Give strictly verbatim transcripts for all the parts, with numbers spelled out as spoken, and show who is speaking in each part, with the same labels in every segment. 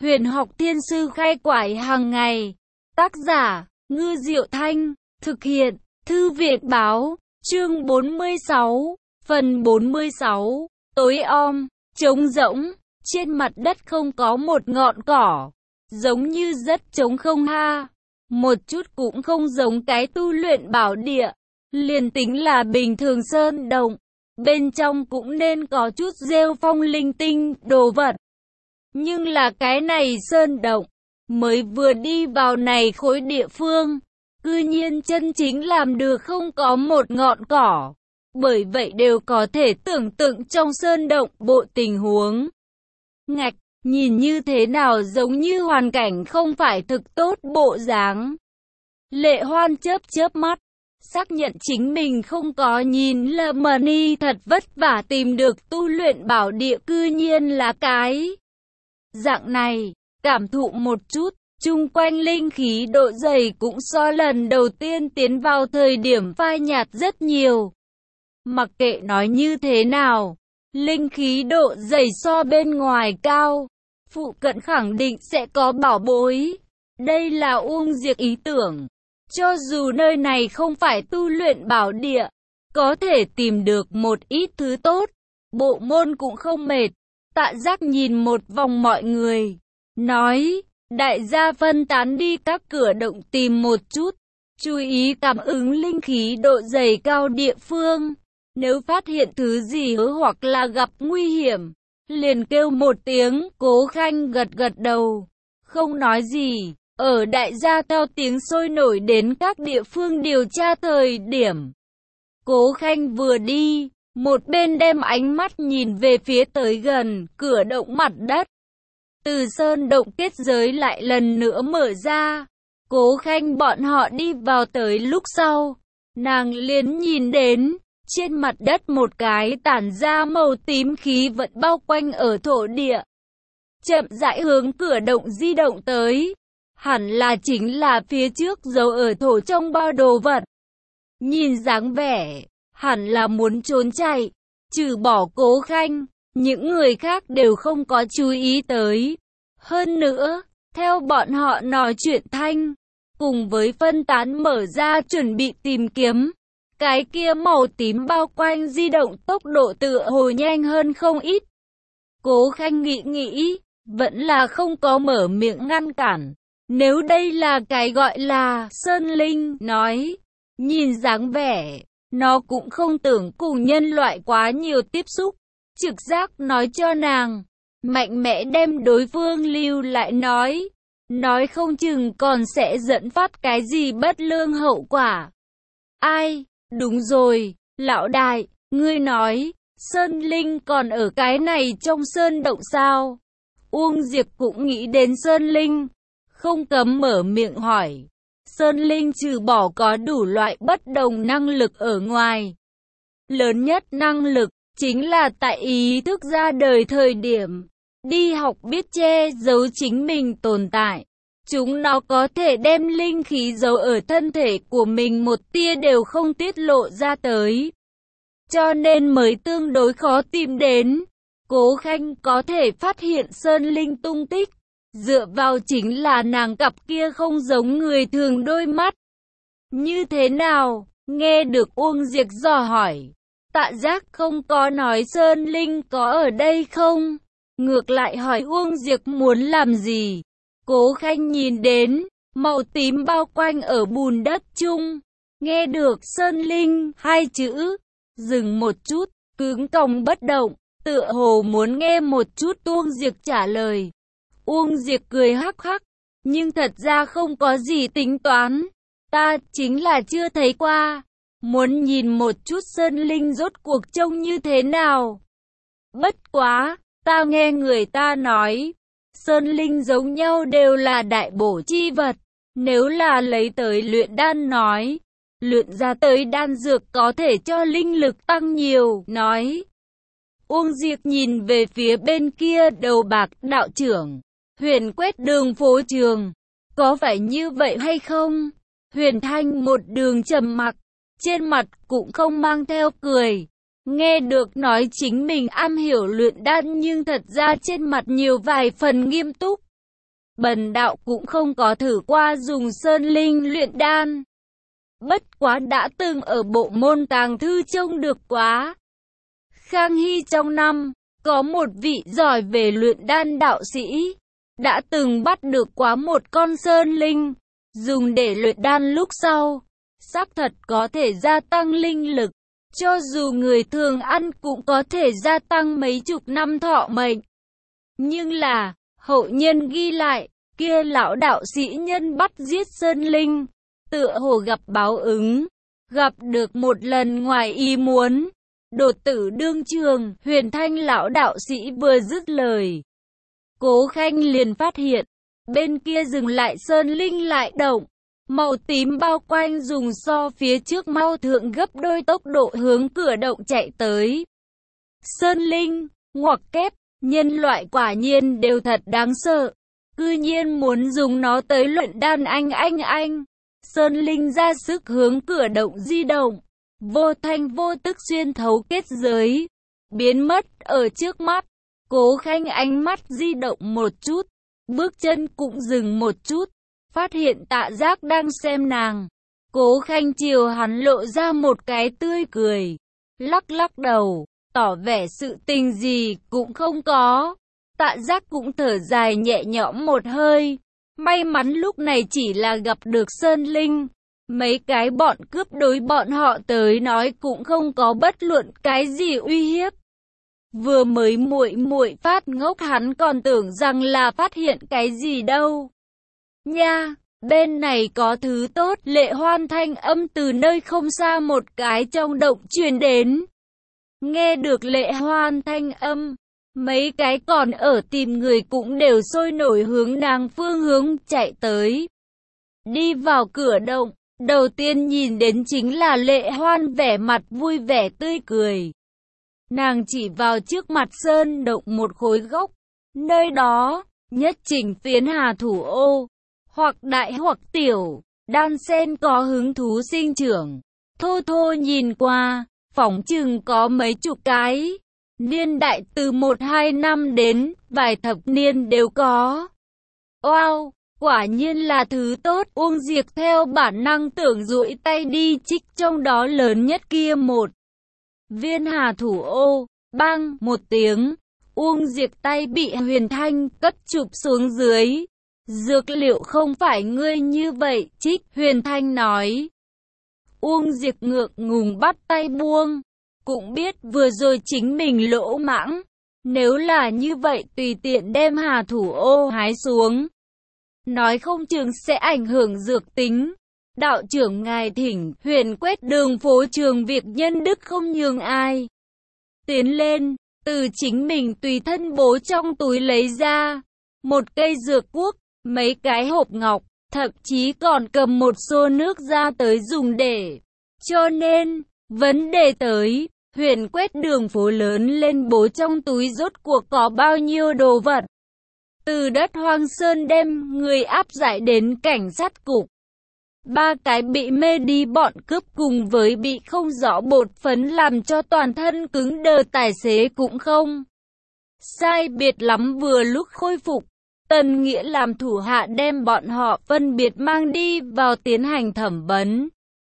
Speaker 1: Huyền học thiên sư khai quải hàng ngày. Tác giả, Ngư Diệu Thanh. Thực hiện, Thư viện báo. Chương bốn mươi sáu. Phần bốn mươi sáu. Tối om, trống rỗng. Trên mặt đất không có một ngọn cỏ. Giống như rất trống không ha. Một chút cũng không giống cái tu luyện bảo địa. Liền tính là bình thường sơn động, bên trong cũng nên có chút rêu phong linh tinh, đồ vật. Nhưng là cái này sơn động, mới vừa đi vào này khối địa phương, cư nhiên chân chính làm được không có một ngọn cỏ. Bởi vậy đều có thể tưởng tượng trong sơn động bộ tình huống. Ngạch, nhìn như thế nào giống như hoàn cảnh không phải thực tốt bộ dáng. Lệ Hoan chớp chớp mắt, xác nhận chính mình không có nhìn lầm, Mani thật vất vả tìm được tu luyện bảo địa cư nhiên là cái dạng này. Cảm thụ một chút, chung quanh linh khí độ dày cũng so lần đầu tiên tiến vào thời điểm phai nhạt rất nhiều. Mặc kệ nói như thế nào, linh khí độ dày so bên ngoài cao, phụ cận khẳng định sẽ có bảo bối. Đây là Uông Diệp ý tưởng. Cho dù nơi này không phải tu luyện bảo địa, có thể tìm được một ít thứ tốt, bộ môn cũng không mệt. Tạ Giác nhìn một vòng mọi người, nói, đại gia phân tán đi các cửa động tìm một chút, chú ý cảm ứng linh khí độ dày cao địa phương. Nếu phát hiện thứ gì hoặc là gặp nguy hiểm, liền kêu một tiếng. Cố Khanh gật gật đầu, không nói gì. Ở đại gia theo tiếng sôi nổi đến các địa phương điều tra thời điểm, Cố Khanh vừa đi, một bên đem ánh mắt nhìn về phía tới gần cửa động mặt đất. Từ sơn động kết giới lại lần nữa mở ra. Cố Khanh bọn họ đi vào tới lúc sau, nàng liền nhìn đến trên mặt đất một cái tản ra màu tím khí vận bao quanh ở thổ địa, chậm rãi hướng cửa động di động tới. Hẳn là chính là phía trước giấu ở thổ trong bao đồ vật. Nhìn dáng vẻ, hẳn là muốn trốn chạy. Trừ bỏ Cố Khanh, những người khác đều không có chú ý tới. Hơn nữa, theo bọn họ nói chuyện thanh, cùng với phân tán mở ra chuẩn bị tìm kiếm, cái kia màu tím bao quanh di động tốc độ tựa hồ nhanh hơn không ít. Cố Khanh nghĩ nghĩ, vẫn là không có mở miệng ngăn cản. Nếu đây là cái gọi là Sơn Linh, nói, nhìn dáng vẻ, nó cũng không tưởng cùng nhân loại quá nhiều tiếp xúc. Trực giác nói cho nàng, mạnh mẽ đem đối phương lưu lại nói, nói không chừng còn sẽ dẫn phát cái gì bất lương hậu quả. Ai, đúng rồi, lão đại, ngươi nói, Sơn Linh còn ở cái này trong sơn động sao? Uông Diệp cũng nghĩ đến Sơn Linh, không cấm mở miệng hỏi. Sơn Linh trừ bỏ có đủ loại bất đồng năng lực ở ngoài, lớn nhất năng lực chính là tại ý thức ra đời thời điểm, đi học biết che giấu chính mình tồn tại. Chúng nó có thể đem linh khí giấu ở thân thể của mình một tia đều không tiết lộ ra tới, cho nên mới tương đối khó tìm đến. Cố Khanh có thể phát hiện Sơn Linh tung tích, dựa vào chính là nàng cặp kia không giống người thường đôi mắt. Như thế nào? Nghe được Uông Diệp dò hỏi, Tạ Giác không có nói Sơn Linh có ở đây không? Ngược lại hỏi Uông Diệp muốn làm gì? Cố Khanh nhìn đến màu tím bao quanh ở bùn đất chung, nghe được Sơn Linh hai chữ, dừng một chút, cứng còng bất động, tựa hồ muốn nghe một chút Uông Diệp trả lời. Uông Diệp cười hắc hắc, nhưng thật ra không có gì tính toán, ta chính là chưa thấy qua, muốn nhìn một chút Sơn Linh rốt cuộc trông như thế nào. Bất quá, ta nghe người ta nói, Sơn Linh giống nhau đều là đại bổ chi vật, nếu là lấy tới luyện đan nói, luyện ra tới đan dược có thể cho linh lực tăng nhiều, nói. Uông Diệp nhìn về phía bên kia đầu bạc đạo trưởng. Huyền quét đường phố trường, có phải như vậy hay không? Huyền Thanh một đường trầm mặc, trên mặt cũng không mang theo cười. Nghe được nói chính mình am hiểu luyện đan nhưng thật ra trên mặt nhiều vài phần nghiêm túc. bần đạo cũng không có thử qua dùng sơn linh luyện đan. Bất quá đã từng ở bộ môn tàng thư trông được quá. Khang Hy trong năm, có một vị giỏi về luyện đan đạo sĩ, đã từng bắt được quá một con sơn linh, dùng để luyện đan lúc sau, xác thật có thể gia tăng linh lực, cho dù người thường ăn cũng có thể gia tăng mấy chục năm thọ mệnh. Nhưng là, hậu nhân ghi lại, kia lão đạo sĩ nhân bắt giết sơn linh, tựa hồ gặp báo ứng, gặp được một lần ngoài ý muốn, đột tử đương trường. Huyền Thanh lão đạo sĩ vừa dứt lời, Cố Khanh liền phát hiện, bên kia dừng lại sơn linh lại động, màu tím bao quanh dùng so phía trước mau thượng gấp đôi tốc độ hướng cửa động chạy tới. Sơn linh, ngoặc kép, nhân loại quả nhiên đều thật đáng sợ, cư nhiên muốn dùng nó tới luyện đan. Anh anh anh, sơn linh ra sức hướng cửa động di động, vô thanh vô tức xuyên thấu kết giới, biến mất ở trước mắt. Cố Khanh ánh mắt di động một chút, bước chân cũng dừng một chút, phát hiện Tạ Giác đang xem nàng. Cố Khanh chiều hắn lộ ra một cái tươi cười, lắc lắc đầu, tỏ vẻ sự tình gì cũng không có. Tạ Giác cũng thở dài nhẹ nhõm một hơi, may mắn lúc này chỉ là gặp được sơn linh, mấy cái bọn cướp đối bọn họ tới nói cũng không có bất luận cái gì uy hiếp. Vừa mới muội muội phát ngốc, hắn còn tưởng rằng là phát hiện cái gì đâu. Nha, bên này có thứ tốt. Lệ Hoan thanh âm từ nơi không xa một cái trong động truyền đến. Nghe được Lệ Hoan thanh âm, mấy cái còn ở tìm người cũng đều sôi nổi hướng nàng phương hướng chạy tới. Đi vào cửa động, đầu tiên nhìn đến chính là Lệ Hoan vẻ mặt vui vẻ tươi cười. Nàng chỉ vào trước mặt sơn động một khối gốc, nơi đó, nhất chỉnh phiến hà thủ ô, hoặc đại hoặc tiểu, đan sen có hứng thú sinh trưởng. Thô thô nhìn qua, phỏng chừng có mấy chục cái, niên đại từ một hai năm đến vài thập niên đều có. Wow, quả nhiên là thứ tốt. Uông Diệp theo bản năng tưởng duỗi tay đi trích trong đó lớn nhất kia một viên hà thủ ô, bang một tiếng, Uông Diệp tay bị Huyền Thanh cất chụp xuống dưới. Dược liệu không phải ngươi như vậy trích, Huyền Thanh nói. Uông Diệp ngượng ngùng bắt tay buông, cũng biết vừa rồi chính mình lỗ mãng, nếu là như vậy tùy tiện đem hà thủ ô hái xuống, nói không chừng sẽ ảnh hưởng dược tính. Đạo trưởng ngài thỉnh. Huyền Quét đường phố trường việc nhân đức không nhường ai. Tiến lên, từ chính mình tùy thân bố trong túi lấy ra một cây dược cuốc, mấy cái hộp ngọc, thậm chí còn cầm một xô nước ra tới dùng để. Cho nên, vấn đề tới, Huyền Quét đường phố lớn lên bố trong túi rốt cuộc có bao nhiêu đồ vật. Từ đất hoang sơn đem người áp giải đến cảnh sát cục. Ba cái bị mê đi bọn cướp cùng với bị không rõ bột phấn làm cho toàn thân cứng đờ tài xế cũng không sai biệt lắm. Vừa lúc khôi phục, Tần Nghĩa làm thủ hạ đem bọn họ phân biệt mang đi vào tiến hành thẩm vấn.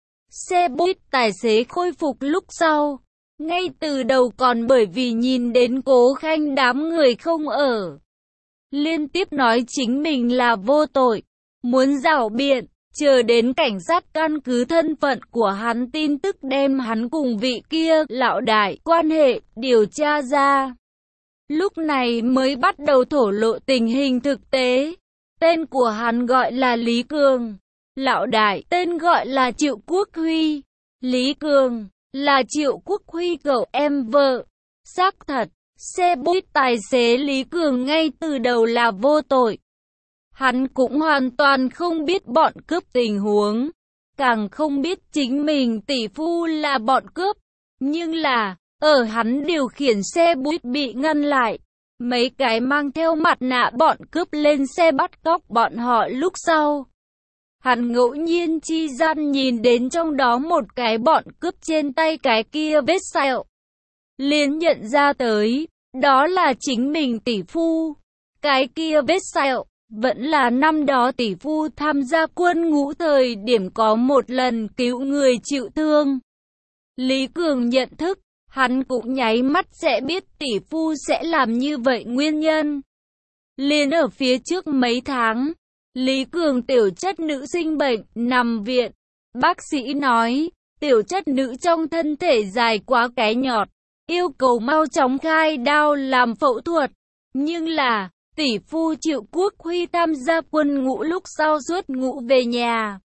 Speaker 1: Xe buýt tài xế khôi phục lúc sau, ngay từ đầu còn bởi vì nhìn đến Cố Khanh đám người không ở, liên tiếp nói chính mình là vô tội, muốn rảo biện. Chờ đến cảnh sát căn cứ thân phận của hắn tin tức đem hắn cùng vị kia lão đại quan hệ điều tra ra. Lúc này mới bắt đầu thổ lộ tình hình thực tế. Tên của hắn gọi là Lý Cường, lão đại tên gọi là Triệu Quốc Huy. Lý Cường là Triệu Quốc Huy cậu em vợ. Xác thật, xe buýt tài xế Lý Cường ngay từ đầu là vô tội. Hắn cũng hoàn toàn không biết bọn cướp tình huống, càng không biết chính mình tỷ phu là bọn cướp. Nhưng là, ở hắn điều khiển xe buýt bị ngăn lại, mấy cái mang theo mặt nạ bọn cướp lên xe bắt cóc bọn họ lúc sau. Hắn ngẫu nhiên chi gian nhìn đến trong đó một cái bọn cướp trên tay cái kia vết sẹo. Liền nhận ra tới, đó là chính mình tỷ phu. Cái kia vết sẹo Vẫn là năm đó tỷ phu tham gia quân ngũ thời điểm có một lần cứu người chịu thương. Lý Cường nhận thức, hắn cũng nháy mắt sẽ biết tỷ phu sẽ làm như vậy nguyên nhân. Liền ở phía trước mấy tháng, Lý Cường tiểu chất nữ sinh bệnh, nằm viện. Bác sĩ nói, tiểu chất nữ trong thân thể dài quá cái nhọt, yêu cầu mau chóng khai đao làm phẫu thuật. Nhưng là, tỷ phu Triệu Quốc Huy tham gia quân ngũ lúc sau xuất ngũ về nhà,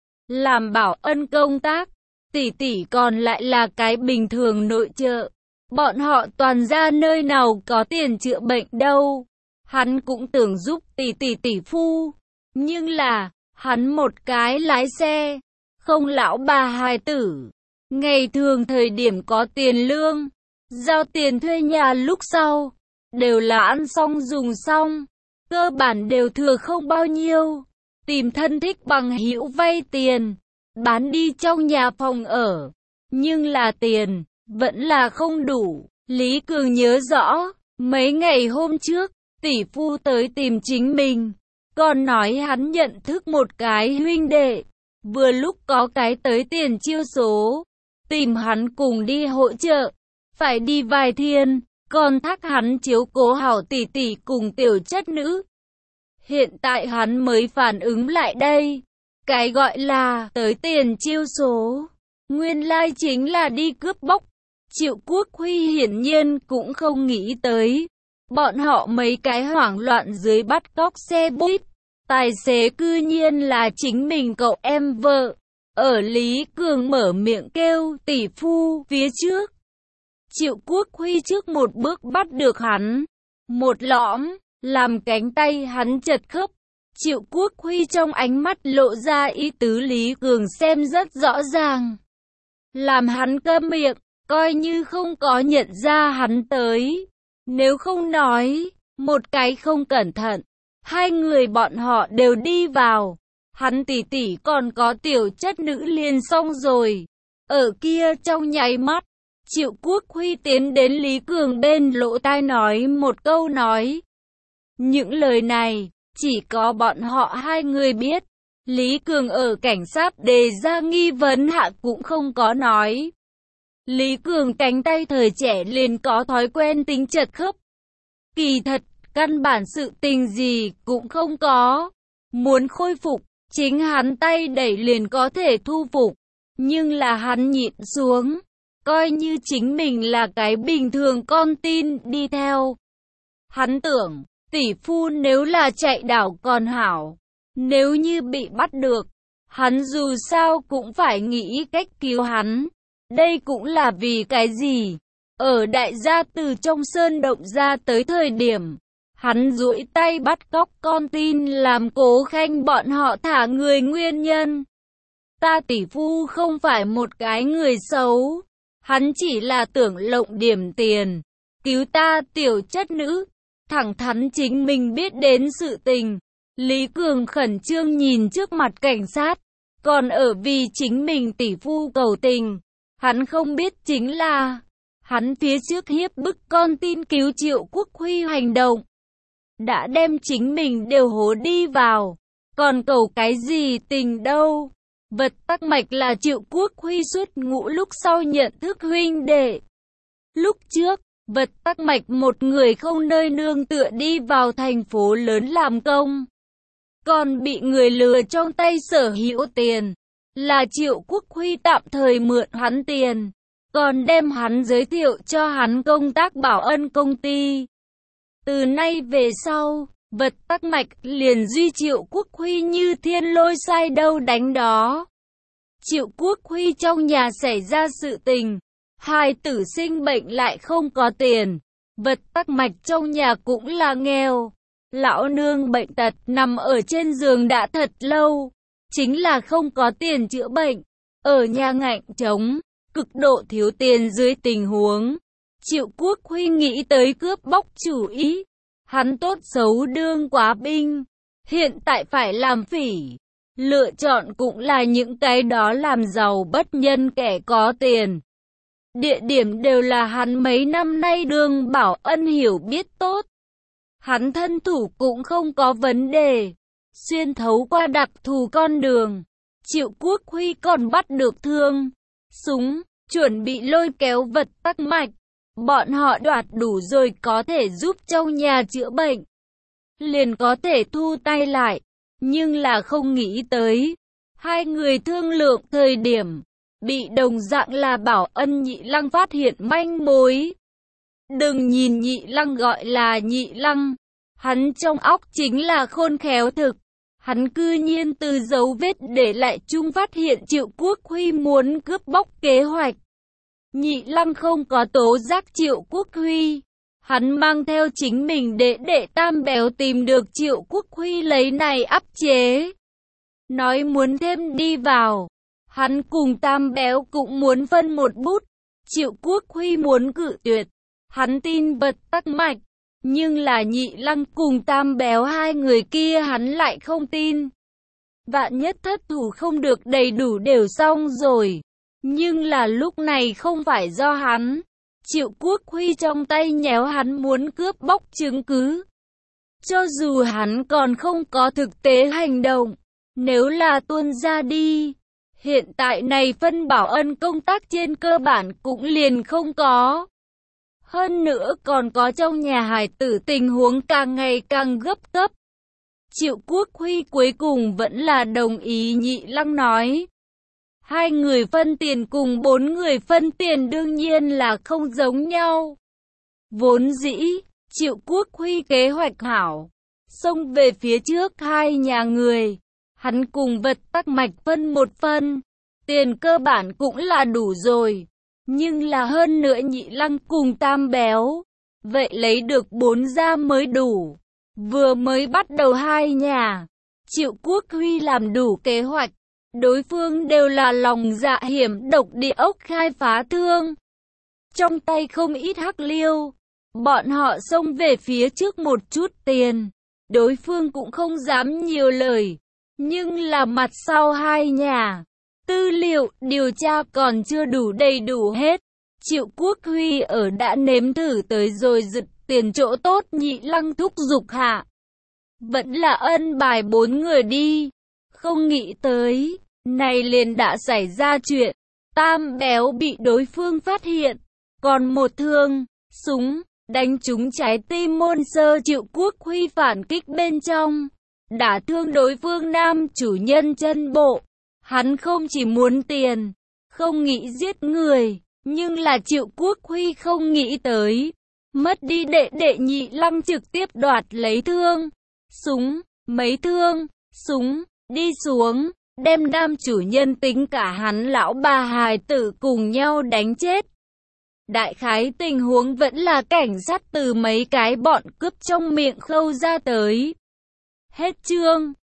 Speaker 1: làm bảo ân công tác, tỷ tỷ còn lại là cái bình thường nội trợ. Bọn họ toàn ra nơi nào có tiền chữa bệnh đâu. Hắn cũng tưởng giúp tỷ tỷ tỷ phu. Nhưng là, hắn một cái lái xe, không lão bà hài tử. Ngày thường thời điểm có tiền lương, giao tiền thuê nhà lúc sau, đều là ăn xong dùng xong, cơ bản đều thừa không bao nhiêu. Tìm thân thích bằng hữu vay tiền, bán đi trong nhà phòng ở. Nhưng là tiền, vẫn là không đủ. Lý Cường nhớ rõ, mấy ngày hôm trước, tỷ phu tới tìm chính mình, còn nói hắn nhận thức một cái huynh đệ, vừa lúc có cái tới tiền chiêu số, tìm hắn cùng đi hỗ trợ, phải đi vài thiên, còn thác hắn chiếu cố hảo tỷ tỷ cùng tiểu chất nữ. Hiện tại hắn mới phản ứng lại đây, cái gọi là tới tiền chiêu số, nguyên lai chính là đi cướp bóc. Triệu Quốc Huy hiển nhiên cũng không nghĩ tới, bọn họ mấy cái hoảng loạn dưới bắt cóc xe buýt, tài xế cư nhiên là chính mình cậu em vợ. Ở Lý Cường mở miệng kêu tỷ phu phía trước, Triệu Quốc Huy trước một bước bắt được hắn, một lõm, làm cánh tay hắn chật khớp. Triệu Quốc Huy trong ánh mắt lộ ra ý tứ Lý Cường xem rất rõ ràng, làm hắn câm miệng, coi như không có nhận ra hắn tới. Nếu không nói, một cái không cẩn thận, hai người bọn họ đều đi vào. Hắn tỷ tỷ còn có tiểu chất nữ liền xong rồi. Ở kia trong nháy mắt, Triệu Quốc Huy tiến đến Lý Cường bên lỗ tai nói một câu nói. Những lời này, chỉ có bọn họ hai người biết. Lý Cường ở cảnh sát đề ra nghi vấn hạ cũng không có nói. Lý Cường cánh tay thời trẻ liền có thói quen tính chật khớp. Kỳ thật, căn bản sự tình gì cũng không có. Muốn khôi phục, chính hắn tay đẩy liền có thể thu phục. Nhưng là hắn nhịn xuống, coi như chính mình là cái bình thường con tin đi theo. Hắn tưởng, tỷ phu nếu là chạy đảo còn hảo. Nếu như bị bắt được, hắn dù sao cũng phải nghĩ cách cứu hắn. Đây cũng là vì cái gì? Ở đại gia từ trong sơn động ra tới thời điểm, hắn duỗi tay bắt cóc con tin làm Cố Khanh bọn họ thả người nguyên nhân. Ta tỷ phu không phải một cái người xấu, hắn chỉ là tưởng lộng điểm tiền, cứu ta tiểu chất nữ, thẳng thắn chính mình biết đến sự tình. Lý Cường khẩn trương nhìn trước mặt cảnh sát, còn ở vì chính mình tỷ phu cầu tình. Hắn không biết chính là, hắn phía trước hiếp bức con tin cứu Triệu Quốc Huy hành động, đã đem chính mình đều hố đi vào, còn cầu cái gì tình đâu. Vật tắc mạch là Triệu Quốc Huy xuất ngũ lúc sau nhận thức huynh đệ. Lúc trước, vật tắc mạch một người không nơi nương tựa đi vào thành phố lớn làm công, còn bị người lừa trong tay sở hữu tiền. Là Triệu Quốc Huy tạm thời mượn hắn tiền, còn đem hắn giới thiệu cho hắn công tác bảo ân công ty. Từ nay về sau, vật tắc mạch liền duy Triệu Quốc Huy như thiên lôi sai đâu đánh đó. Triệu Quốc Huy trong nhà xảy ra sự tình, hai tử sinh bệnh lại không có tiền, vật tắc mạch trong nhà cũng là nghèo. Lão nương bệnh tật nằm ở trên giường đã thật lâu, chính là không có tiền chữa bệnh, ở nhà ngạnh trống, cực độ thiếu tiền dưới tình huống. Triệu Quốc Huy nghĩ tới cướp bóc chủ ý, hắn tốt xấu đương quá binh, hiện tại phải làm phỉ. Lựa chọn cũng là những cái đó làm giàu bất nhân kẻ có tiền. Địa điểm đều là hắn mấy năm nay đương bảo ân hiểu biết tốt. Hắn thân thủ cũng không có vấn đề. Xuyên thấu qua đặc thù con đường, Triệu Quốc Huy còn bắt được thương, súng, chuẩn bị lôi kéo vật tắc mạch. Bọn họ đoạt đủ rồi có thể giúp trong nhà chữa bệnh, liền có thể thu tay lại. Nhưng là không nghĩ tới, hai người thương lượng thời điểm, bị đồng dạng là Bảo Ân Nhị Lăng phát hiện manh mối. Đừng nhìn Nhị Lăng gọi là Nhị Lăng, hắn trong óc chính là khôn khéo thực. Hắn cư nhiên từ dấu vết để lại chung phát hiện Triệu Quốc Huy muốn cướp bóc kế hoạch. Nhị Lăng không có tố giác Triệu Quốc Huy. Hắn mang theo chính mình để để Tam Béo tìm được Triệu Quốc Huy lấy này áp chế. Nói muốn thêm đi vào. Hắn cùng Tam Béo cũng muốn phân một bút. Triệu Quốc Huy muốn cự tuyệt. Hắn tin vật tắc mạch. Nhưng là Nhị Lăng cùng Tam Béo hai người kia hắn lại không tin. Vạn nhất thất thủ không được đầy đủ đều xong rồi. Nhưng là lúc này không phải do hắn. Triệu Quốc Huy trong tay nhéo hắn muốn cướp bóc chứng cứ. Cho dù hắn còn không có thực tế hành động, nếu là tuôn ra đi, hiện tại này phân Bảo Ân công tác trên cơ bản cũng liền không có. Hơn nữa còn có trong nhà hài tử tình huống càng ngày càng gấp gấp. Triệu Quốc Huy cuối cùng vẫn là đồng ý Nhị Lăng nói. Hai người phân tiền cùng bốn người phân tiền đương nhiên là không giống nhau. Vốn dĩ, Triệu Quốc Huy kế hoạch hảo, xông về phía trước hai nhà người. Hắn cùng vật tắc mạch phân một phân, tiền cơ bản cũng là đủ rồi. Nhưng là hơn nữa Nhị Lăng cùng Tam Béo, vậy lấy được bốn gia mới đủ. Vừa mới bắt đầu hai nhà, Triệu Quốc Huy làm đủ kế hoạch. Đối phương đều là lòng dạ hiểm độc địa ốc khai phá thương. Trong tay không ít hắc liêu. Bọn họ xông về phía trước một chút tiền. Đối phương cũng không dám nhiều lời. Nhưng là mặt sau hai nhà. Tư liệu, điều tra còn chưa đủ đầy đủ hết. Triệu Quốc Huy ở đã nếm thử tới rồi giật tiền chỗ tốt Nhị Lăng thúc giục hạ. Vẫn là ân bài bốn người đi. Không nghĩ tới. Này liền đã xảy ra chuyện, Tam Béo bị đối phương phát hiện, còn một thương, súng, đánh trúng trái tim môn sơ Triệu Quốc Huy phản kích bên trong, đả thương đối phương nam chủ nhân chân bộ. Hắn không chỉ muốn tiền, không nghĩ giết người, nhưng là Triệu Quốc Huy không nghĩ tới, mất đi đệ đệ Nhị Lăng trực tiếp đoạt lấy thương, súng, mấy thương, súng, đi xuống. Đem nam chủ nhân tính cả hắn lão bà hài tử cùng nhau đánh chết. Đại khái tình huống vẫn là cảnh sát từ mấy cái bọn cướp trong miệng khâu ra tới. Hết chương.